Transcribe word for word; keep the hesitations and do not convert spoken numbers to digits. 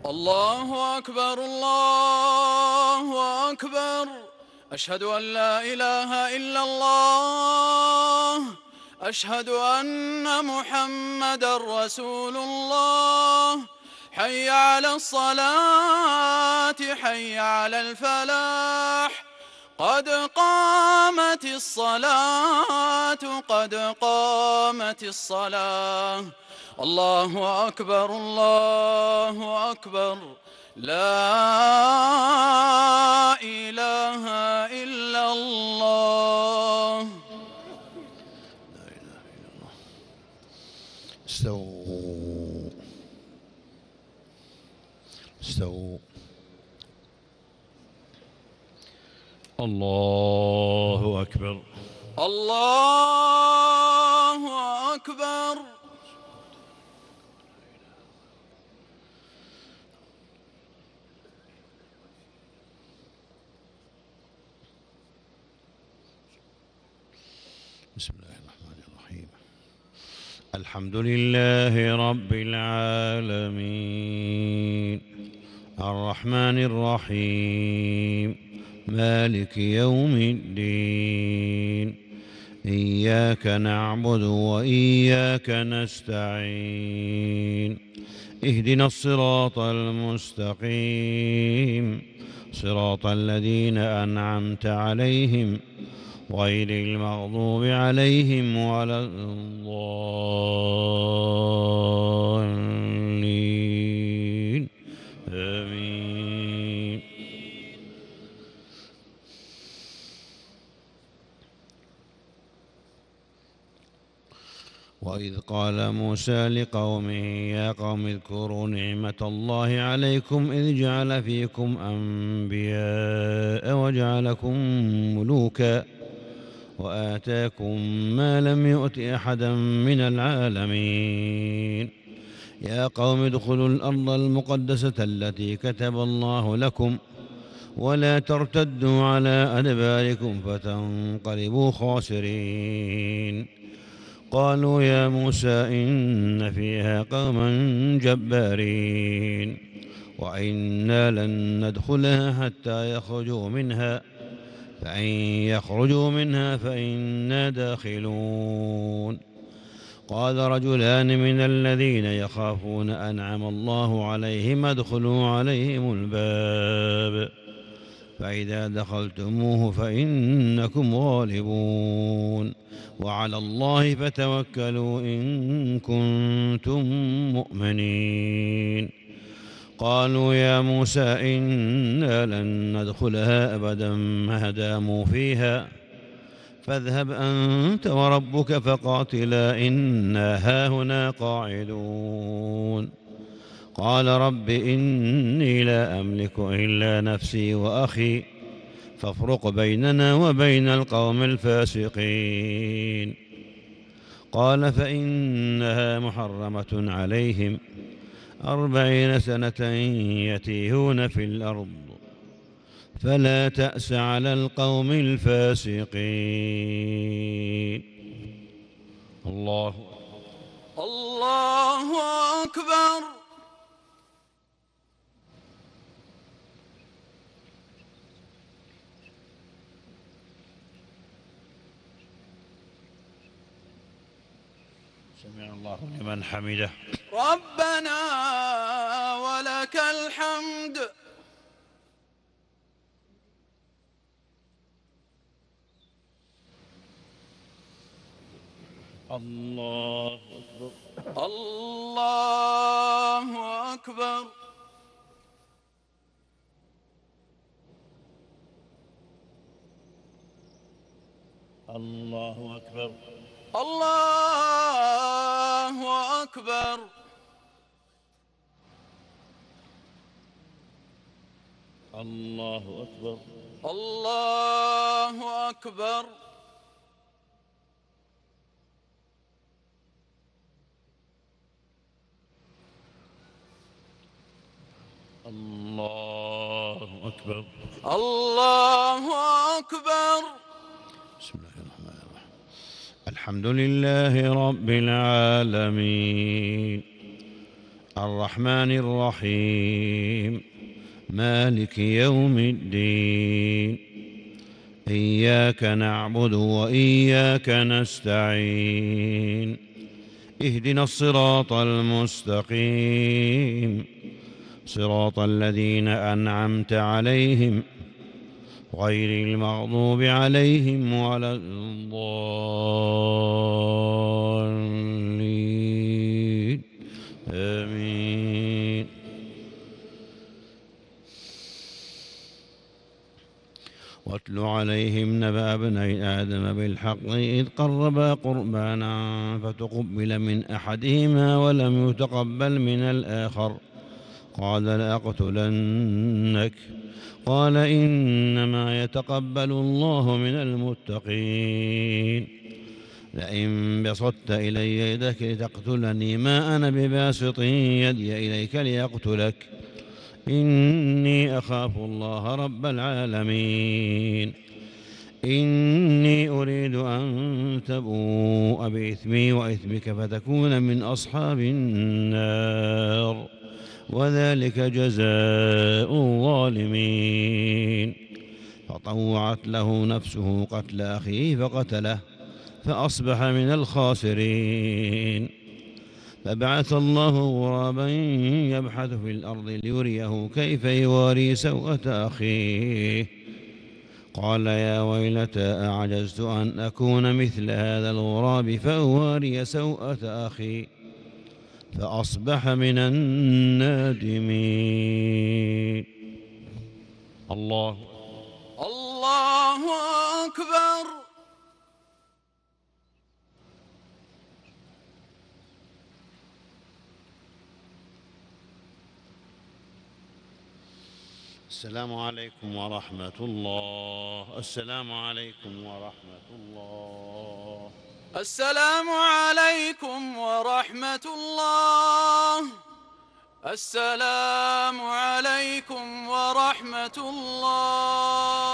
الله أكبر الله أكبر. أشهد أن لا إله إلا الله. أشهد أن محمدًا رسول الله. حي على الصلاة حي على الفلاح. قد قامت الصلاة قد قامت الصلاة. الله أكبر الله أكبر. لا إله إلا الله. لا إله إلا الله. استووا استووا. الله أكبر الله أكبر. بسم الله الرحمن الرحيم. الحمد لله رب العالمين الرحمن الرحيم مالك يوم الدين. إياك نعبد وإياك نستعين. اهدنا الصراط المستقيم صراط الذين أنعمت عليهم غير المغضوب عليهم ولا الضالين. آمين. وإذ قال موسى لقومه يا قوم اذكروا نعمة الله عليكم إذ جعل فيكم أنبياء وجعلكم ملوكا وآتاكم ما لم يؤت أحدا من العالمين. يا قوم ادخلوا الأرض المقدسة التي كتب الله لكم ولا ترتدوا على أدباركم فتنقلبوا خاسرين. قالوا يا موسى إن فيها قوما جبارين وإنا لن ندخلها حتى يخرجوا منها فإن يخرجوا منها فإنا داخلون. قال رجلان من الذين يخافون أنعم الله عليهم ادخلوا عليهم الباب فإذا دخلتموه فإنكم غالبون وعلى الله فتوكلوا إن كنتم مؤمنين. قالوا يا موسى إنا لن ندخلها أبدا ما داموا فيها فاذهب أنت وربك فقاتلا إنا هاهنا قاعدون. قال رب إني لا أملك إلا نفسي وأخي فافرق بيننا وبين القوم الفاسقين. قال فإنها محرمة عليهم أربعين سنة يتيهون في الأرض فلا تأس على القوم الفاسقين. الله الله أكبر. سمع الله لمن حمده. ربنا ولك الحمد. الله أكبر الله أكبر. الله أكبر الله أكبر. الله أكبر الله أكبر. الله أكبر الله أكبر. بسم الله الرحمن الرحيم. الحمد لله رب العالمين الرحمن الرحيم مالك يوم الدين إياك نعبد وإياك نستعين اهدنا الصراط المستقيم صراط الذين أنعمت عليهم غير المغضوب عليهم ولا الضالين آمين. واتل عليهم نبأ ابني آدم بالحق إذ قربا قربانا فتقبل من أحدهما ولم يتقبل من الآخر قال لأقتلنك قال إنما يتقبل الله من المتقين لئن بسطت إلي يدك لتقتلني ما أنا بباسط يدي إليك لأقتلك إني أخاف الله رب العالمين إني أريد أن تبوء بإثمي وإثمك فتكون من أصحاب النار وذلك جزاء الظالمين فطوعت له نفسه قتل أخيه فقتله فأصبح من الخاسرين فبعث الله غرابا يبحث في الأرض ليريه كيف يواري سوءة أخيه قال يا ويلتى أعجزت أن أكون مثل هذا الغراب فأواري سوءة أخي فأصبح من النادمين. الله الله أكبر. السلام عليكم ورحمة الله. السلام عليكم ورحمة الله. السلام عليكم ورحمة الله. السلام عليكم ورحمة الله.